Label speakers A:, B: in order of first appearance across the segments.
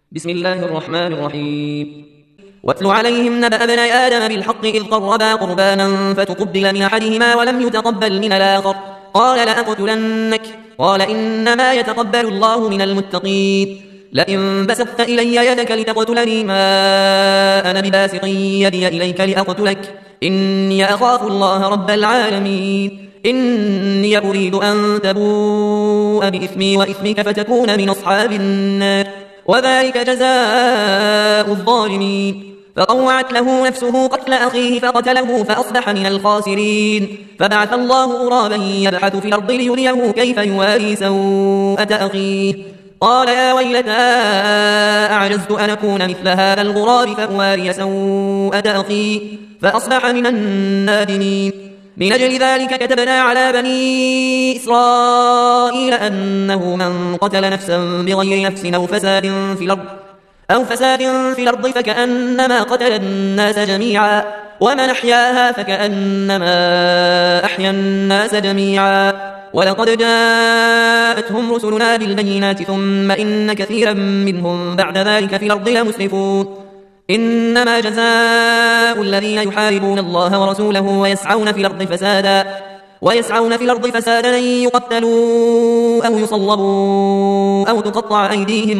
A: بسم الله الرحمن الرحيم. واتل عليهم نبأ ابني آدم بالحق إذ قربا قربانا فتقبل من أحدهما ولم يتقبل من الآخر قال لأقتلنك قال إنما يتقبل الله من المتقين لئن بسطت إلي يدك لتقتلني ما أنا بباسط يدي إليك لأقتلك إني أخاف الله رب العالمين إني أريد أن تبوء بإثمي وإثمك فتكون من أصحاب النار وذلك جزاء الظالمين. فطوعت له نفسه قتل أخيه فقتله فأصبح من الخاسرين. فبعث الله غرابا يبحث في الأرض ليريه كيف يواري سوءة أخيه قال يا ويلتى أعجزت أن أكون مثل هذا الغراب فأواري سوءة أخي فأصبح من النادمين. من أجل ذلك كتبنا على بني إسرائيل أنه من قتل نفسا بغير نفس أو فساد في الأرض فكأنما قتل الناس جميعا ومن أحياها فكأنما أحيا الناس جميعا ولقد جاءتهم رسلنا بالبينات ثم إن كثيرا منهم بعد ذلك في الأرض لمسرفون. إنما جزاء الذين يحاربون الله ورسوله ويسعون في الأرض فسادا أن يقتلوا أو يصلبوا أو تقطع أيديهم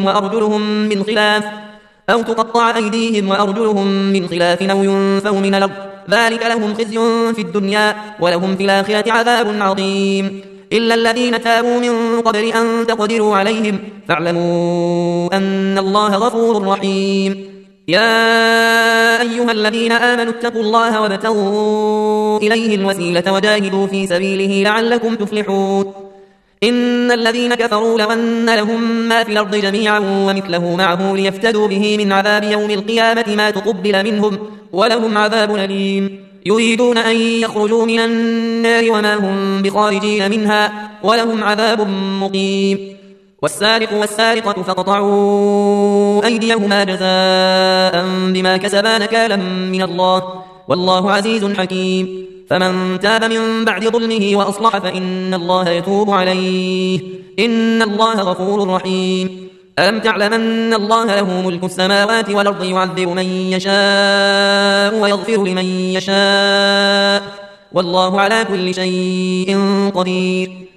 A: وأرجلهم من خلاف أو ينفوا من الأرض ذلك لهم خزي في الدنيا ولهم في الآخرة عذاب عظيم. إلا الذين تابوا من قبل أن تقدروا عليهم فاعلموا أن الله غفور رحيم. يا أيها الذين آمنوا اتقوا الله وابتغوا إليه الوسيلة وجاهدوا في سبيله لعلكم تفلحون. إن الذين كفروا لو أن لهم ما في الأرض جميعا ومثله معه ليفتدوا به من عذاب يوم القيامة ما تقبل منهم ولهم عذاب أليم. يريدون أن يخرجوا من النار وما هم بخارجين منها ولهم عذاب مقيم. والسارق والسارقة فاقطعوا أيديهما جزاء بما كسبا نكالا من الله والله عزيز حكيم. فمن تاب من بعد ظلمه وأصلح فإن الله يتوب عليه إن الله غفور رحيم. ألم تعلم أن الله له ملك السماوات والأرض يعذب من يشاء ويغفر لمن يشاء والله على كل شيء قدير.